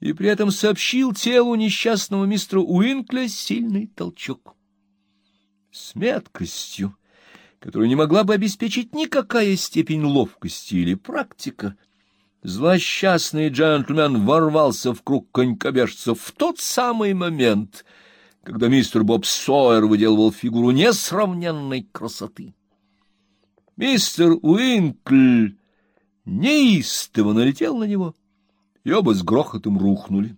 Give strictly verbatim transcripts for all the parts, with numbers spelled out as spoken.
и при этом сообщил телу несчастного мистера Уинкля сильный толчок. С меткостью, которую не могла бы обеспечить никакая степень ловкости или практика, злосчастный джентльмен ворвался в круг конькобежцев в тот самый момент, когда мистер Боб Сойер выделывал фигуру несравненной красоты. Мистер Уинкль неистово налетел на него, и оба с грохотом рухнули.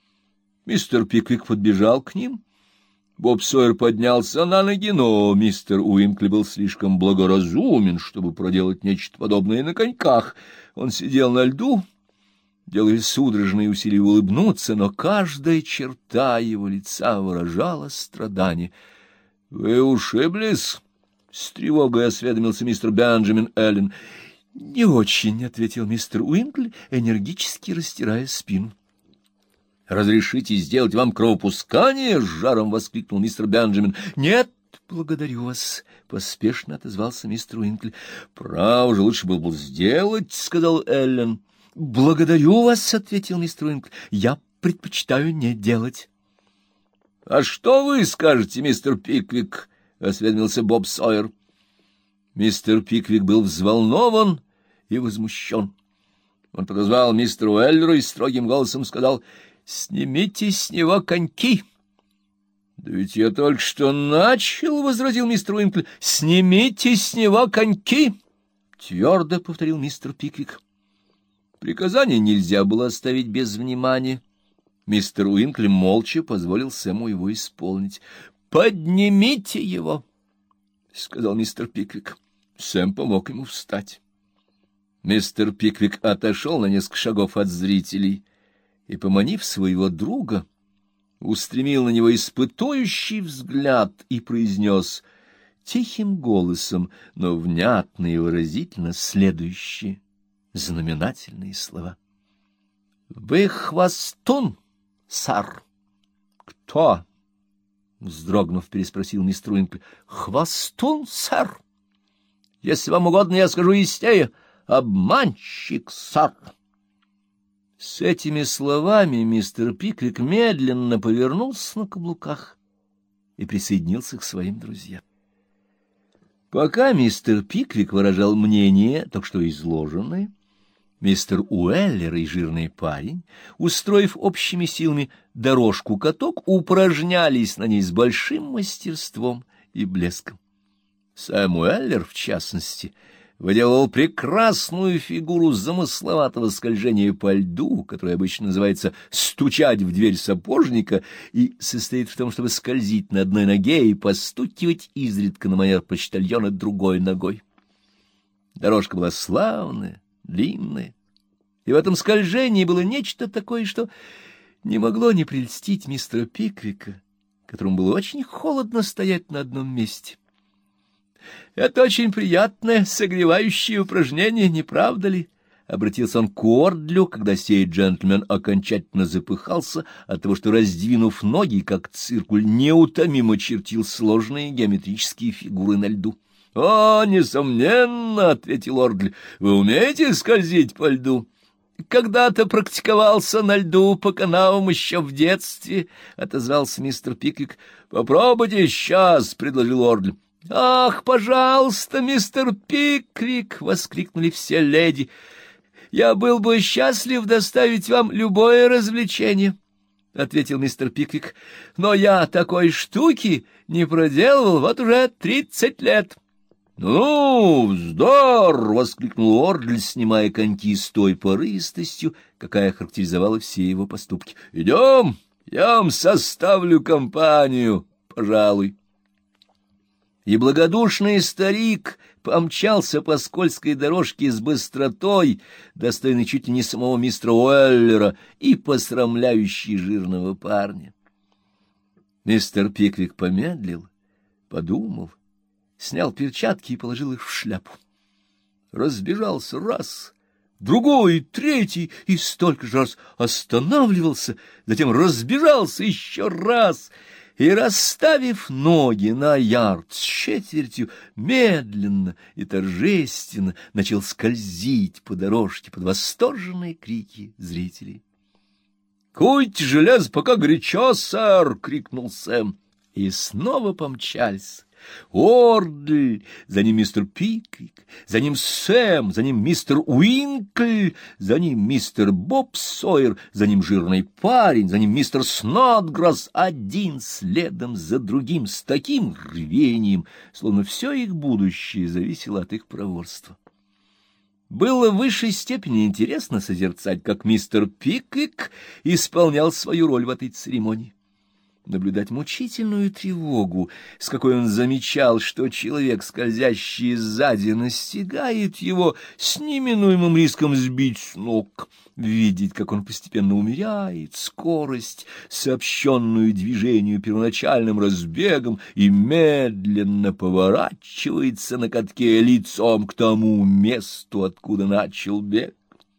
Мистер Пиквик подбежал к ним. Боб Сойер поднялся на ноги, но мистер Уинкли был слишком благоразумен, чтобы проделать нечто подобное на коньках. Он сидел на льду, делая судорожные усилия улыбнуться, но каждая черта его лица выражала страдание. — Вы ушиблись? — с тревогой осведомился мистер Бенджамин Эллен. — Не очень, — ответил мистер Уинкли, энергически растирая спину. — Разрешите сделать вам кровопускание? — с жаром воскликнул мистер Бенджамин. — Нет, благодарю вас, — поспешно отозвался мистер Уинкли. — Право же, лучше было бы сделать, — сказал Эллен. — Благодарю вас, — ответил мистер Уинкли. — Я предпочитаю не делать. — А что вы скажете, мистер Пиквик? — осведомился Боб Сойер. Мистер Пиквик был взволнован и возмущен. Он подозвал мистера Уэллера и строгим голосом сказал: «Снимите с него коньки». «Да ведь я только что начал», — возразил мистер Уинкли. «Снимите с него коньки», — твердо повторил мистер Пиквик. Приказание нельзя было оставить без внимания. Мистер Уинкли молча позволил Сэму его исполнить. «Поднимите его», — сказал мистер Пиквик. Сэм помог ему встать. Мистер Пиквик отошел на несколько шагов от зрителей и, поманив своего друга, устремил на него испытующий взгляд и произнес тихим голосом, но внятно и выразительно следующие знаменательные слова. «Вы хвостун, сэр?» «Кто?» — вздрогнув, переспросил мистер Уинкли. «Хвостун, сэр? Если вам угодно, я скажу яснее. Обманщик, сэр!» С этими словами мистер Пиквик медленно повернулся на каблуках и присоединился к своим друзьям. Пока мистер Пиквик выражал мнение, только что изложенное, мистер Уэллер и жирный парень, устроив общими силами дорожку-каток, упражнялись на ней с большим мастерством и блеском. Сэм Уэллер, в частности, выделывал прекрасную фигуру замысловатого скольжения по льду, которое обычно называется «стучать в дверь сапожника», и состоит в том, чтобы скользить на одной ноге и постукивать изредка на манер почтальона другой ногой. Дорожка была славная, длинная, и в этом скольжении было нечто такое, что не могло не прельстить мистера Пиквика, которому было очень холодно стоять на одном месте. «Это очень приятное, согревающее упражнение, не правда ли?» — обратился он к Уордлю, когда сей джентльмен окончательно запыхался от того, что, раздвинув ноги, как циркуль, неутомимо чертил сложные геометрические фигуры на льду. «О, несомненно!» — ответил Уордль. «Вы умеете скользить по льду?» «Когда-то практиковался на льду по канавам еще в детстве», — отозвался мистер Пиквик. «Попробуйте сейчас», — предложил Уордль. «Ах, пожалуйста, мистер Пиквик!» — воскликнули все леди. «Я был бы счастлив доставить вам любое развлечение», — ответил мистер Пиквик. «Но я такой штуки не проделывал вот уже тридцать лет». «Ну, вздор!» — воскликнул Уордль, снимая коньки с той порывистостью, какая характеризовала все его поступки. «Идем, я вам составлю компанию, пожалуй». И благодушный старик помчался по скользкой дорожке с быстротой, достойной чуть ли не самого мистера Уэллера и посрамляющей жирного парня. Мистер Пиквик помедлил, подумал, снял перчатки и положил их в шляпу. Разбежался раз, другой, третий, и столько же раз останавливался, затем разбежался еще раз — и, расставив ноги на ярд с четвертью, медленно и торжественно начал скользить по дорожке под восторженные крики зрителей. «Куйте железо, пока горячо, сэр!» — крикнул Сэм. И снова помчались. Уордль, за ним мистер Пиквик, за ним Сэм, за ним мистер Уинкль, за ним мистер Боб Сойер, за ним жирный парень, за ним мистер Снодграсс, один следом за другим, с таким рвением, словно все их будущее зависело от их проворства. Было в высшей степени интересно созерцать, как мистер Пиквик исполнял свою роль в этой церемонии. Наблюдать мучительную тревогу, с какой он замечал, что человек, скользящий сзади, настигает его с неминуемым риском сбить с ног, видеть, как он постепенно умеряет скорость, сообщенную движению первоначальным разбегом, и медленно поворачивается на катке лицом к тому месту, откуда начал бег.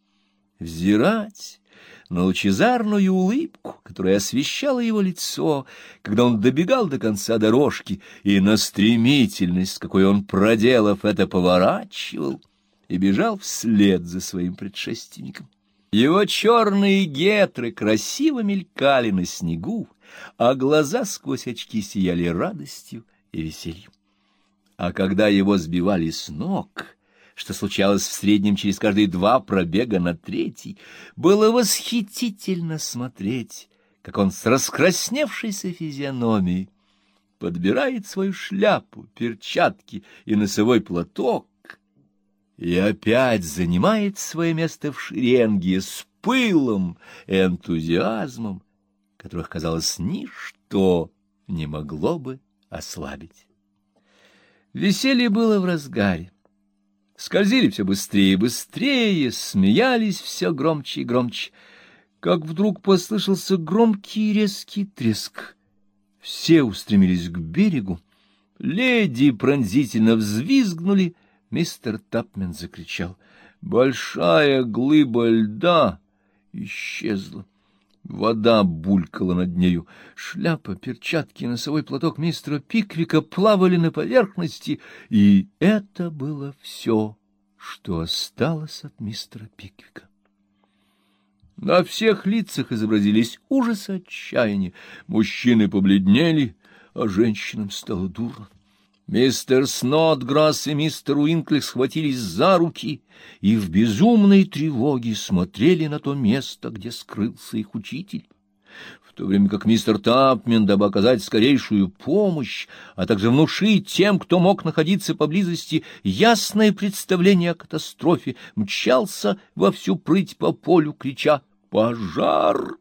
Взирать на лучезарную улыбку, которая освещала его лицо, когда он добегал до конца дорожки, и на стремительность, с какой он, проделав это, поворачивал и бежал вслед за своим предшественником. Его черные гетры красиво мелькали на снегу, а глаза сквозь очки сияли радостью и весельем. А когда его сбивали с ног, что случалось в среднем через каждые два пробега на третий, было восхитительно смотреть, как он с раскрасневшейся физиономией подбирает свою шляпу, перчатки и носовой платок и опять занимает свое место в шеренге с пылом и энтузиазмом, которых, казалось, ничто не могло бы ослабить. Веселье было в разгаре. Скользили все быстрее и быстрее, смеялись все громче и громче, как вдруг послышался громкий и резкий треск. Все устремились к берегу, леди пронзительно взвизгнули, мистер Тапмен закричал. Большая глыба льда исчезла. Вода булькала над нею. Шляпа, перчатки и носовой платок мистера Пиквика плавали на поверхности, и это было все, что осталось от мистера Пиквика. На всех лицах изобразились ужас и отчаяние. Мужчины побледнели, а женщинам стало дурно. Мистер Снодграсс и мистер Уинкли схватились за руки и в безумной тревоге смотрели на то место, где скрылся их учитель, в то время как мистер Тапмен, дабы оказать скорейшую помощь, а также внушить тем, кто мог находиться поблизости, ясное представление о катастрофе, мчался во всю прыть по полю, крича «Пожар!».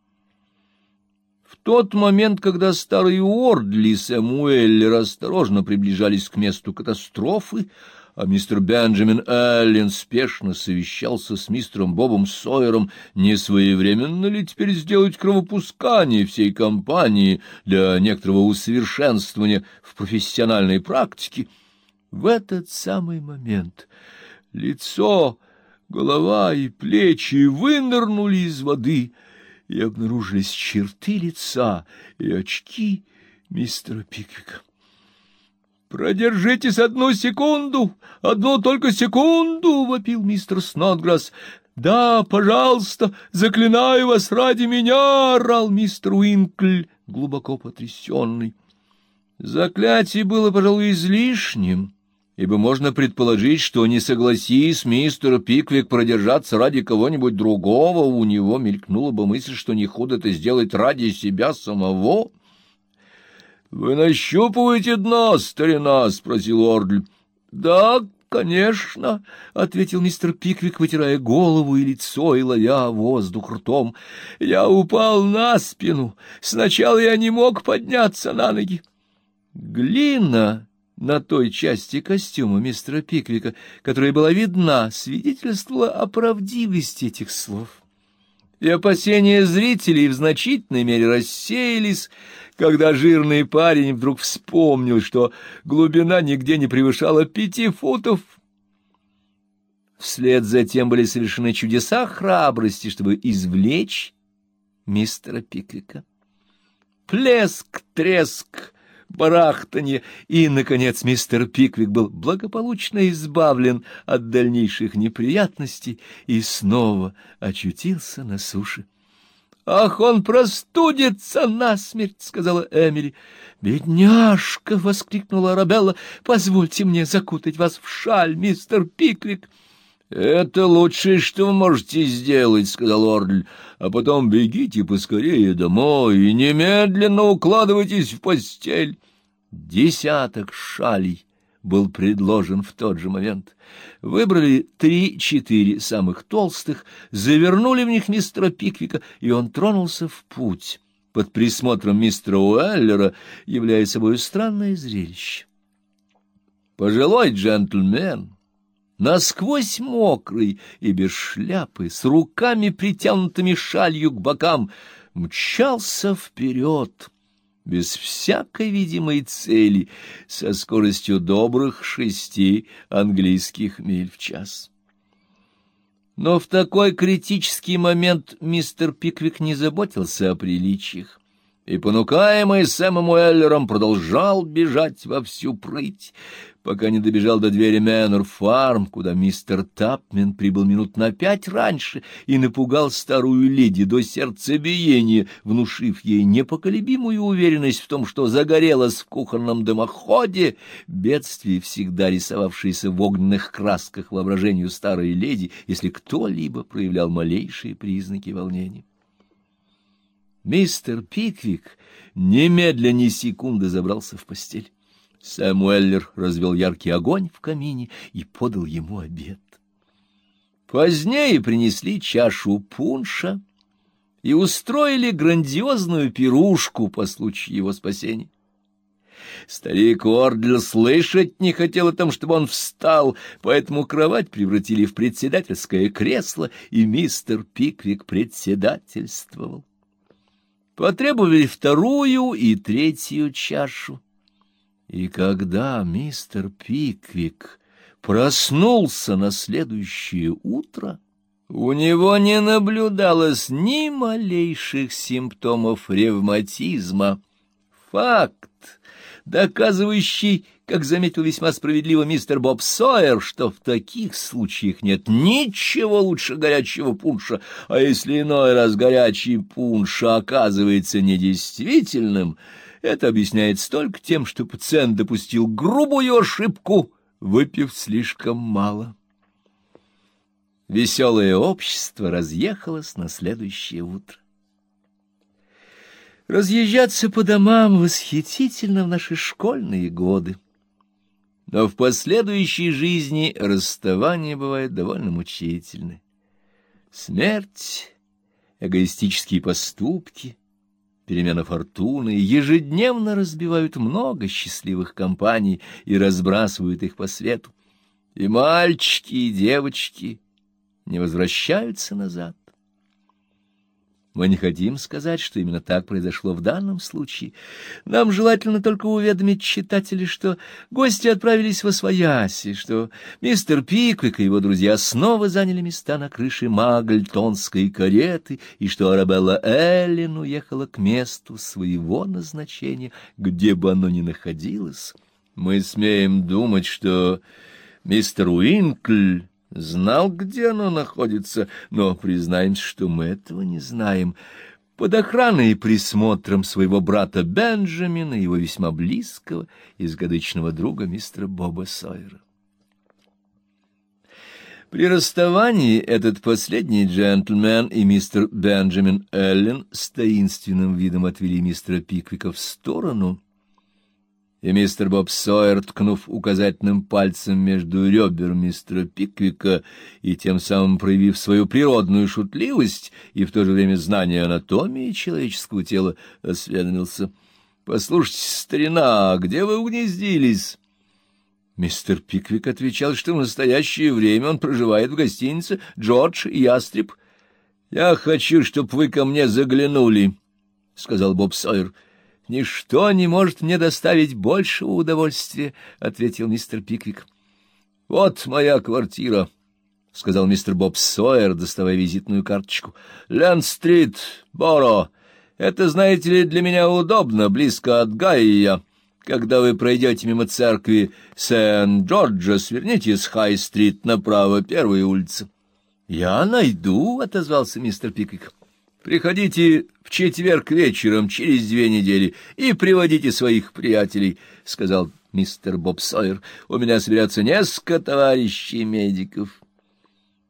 В тот момент, когда старый Уордли и Сэм Уэллер осторожно приближались к месту катастрофы, а мистер Бенджамин Эллен спешно совещался с мистером Бобом Сойером, не своевременно ли теперь сделать кровопускание всей компании для некоторого усовершенствования в профессиональной практике, в этот самый момент лицо, голова и плечи вынырнули из воды, и обнаружились черты лица и очки мистера Пиквика. «Продержитесь одну секунду, одну только секунду!» — вопил мистер Снодграсс. «Да, пожалуйста, заклинаю вас ради меня!» — орал мистер Уинкль, глубоко потрясенный. Заклятие было, пожалуй, излишним, ибо можно предположить, что, не согласись мистер Пиквик продержаться ради кого-нибудь другого, у него мелькнула бы мысль, что не худо это сделать ради себя самого. — Вы нащупываете дно, старина? — спросил Уордль. — Да, конечно, — ответил мистер Пиквик, вытирая голову и лицо и ловя воздух ртом. — Я упал на спину. Сначала я не мог подняться на ноги. Глина на той части костюма мистера Пиквика, которая была видна, свидетельствовала о правдивости этих слов. И опасения зрителей в значительной мере рассеялись, когда жирный парень вдруг вспомнил, что глубина нигде не превышала пяти футов. Вслед за тем были совершены чудеса храбрости, чтобы извлечь мистера Пиквика. Плеск, треск, барахтанье, и, наконец, мистер Пиквик был благополучно избавлен от дальнейших неприятностей и снова очутился на суше. «Ах, он простудится насмерть!» — сказала Эмили. «Бедняжка!» — воскликнула Арабелла. «Позвольте мне закутать вас в шаль, мистер Пиквик». «Это лучшее, что вы можете сделать», — сказал Ордль. «А потом бегите поскорее домой и немедленно укладывайтесь в постель». Десяток шалей был предложен в тот же момент. Выбрали три-четыре самых толстых, завернули в них мистера Пиквика, и он тронулся в путь под присмотром мистера Уэллера, являя собой странное зрелище. Пожилой джентльмен, насквозь мокрый и без шляпы, с руками притянутыми шалью к бокам, мчался вперед, без всякой видимой цели, со скоростью добрых шести английских миль в час. Но в такой критический момент мистер Пиквик не заботился о приличиях, и, понукаемый Сэмом Уэллером, продолжал бежать во всю прыть, пока не добежал до двери Мэннер-фарм, куда мистер Тапмен прибыл минут на пять раньше и напугал старую леди до сердцебиения, внушив ей непоколебимую уверенность в том, что загорелось в кухонном дымоходе, бедствие, всегда рисовавшееся в огненных красках воображению старой леди, если кто-либо проявлял малейшие признаки волнения. Мистер Пиквик немедля ни секунды забрался в постель. Сэм Уэллер развел яркий огонь в камине и подал ему обед. Позднее принесли чашу пунша и устроили грандиозную пирушку по случаю его спасения. Старик Ордль слышать не хотел о том, чтобы он встал, поэтому кровать превратили в председательское кресло, и мистер Пиквик председательствовал. Потребовали вторую и третью чашу. И когда мистер Пиквик проснулся на следующее утро, у него не наблюдалось ни малейших симптомов ревматизма. Факт, доказывающий, как заметил весьма справедливо мистер Боб Сойер, что в таких случаях нет ничего лучше горячего пунша, а если иной раз горячий пунш оказывается недействительным, это объясняется только тем, что пациент допустил грубую ошибку, выпив слишком мало. Веселое общество разъехалось на следующее утро. Разъезжаться по домам восхитительно в наши школьные годы, но в последующей жизни расставание бывает довольно мучительное. Смерть, эгоистические поступки, перемена фортуны ежедневно разбивают много счастливых компаний и разбрасывают их по свету. И мальчики, и девочки не возвращаются назад. Мы не хотим сказать, что именно так произошло в данном случае. Нам желательно только уведомить читателей, что гости отправились восвояси, что мистер Пиквик и его друзья снова заняли места на крыше магльтонской кареты, и что Арабелла Эллен уехала к месту своего назначения, где бы оно ни находилось. Мы смеем думать, что мистер Уинкль знал, где оно находится, но признаемся, что мы этого не знаем. Под охраной и присмотром своего брата Бенджамина, его весьма близкого и закадычного друга мистера Боба Сойера. При расставании этот последний джентльмен и мистер Бенджамин Эллен с таинственным видом отвели мистера Пиквика в сторону, и мистер Боб Сойер, ткнув указательным пальцем между ребер мистера Пиквика и тем самым проявив свою природную шутливость и в то же время знание анатомии человеческого тела, осведомился: «Послушайте, старина, где вы угнездились?» Мистер Пиквик отвечал, что в настоящее время он проживает в гостинице «Джордж и Ястреб». «Я хочу, чтобы вы ко мне заглянули», — сказал Боб Сойер. «Ничто не может мне доставить большего удовольствия», — ответил мистер Пиквик. «Вот моя квартира», — сказал мистер Боб Сойер, доставая визитную карточку. «Ленд-стрит, Боро. Это, знаете ли, для меня удобно, близко от Гайя. Когда вы пройдете мимо церкви Сент-Джорджа, сверните с Хай-стрит направо, первая улица». «Я найду», — отозвался мистер Пиквик. приходите в четверг вечером через две недели и приводите своих приятелей, — сказал мистер Боб Сойер. — У меня соберется несколько товарищей медиков.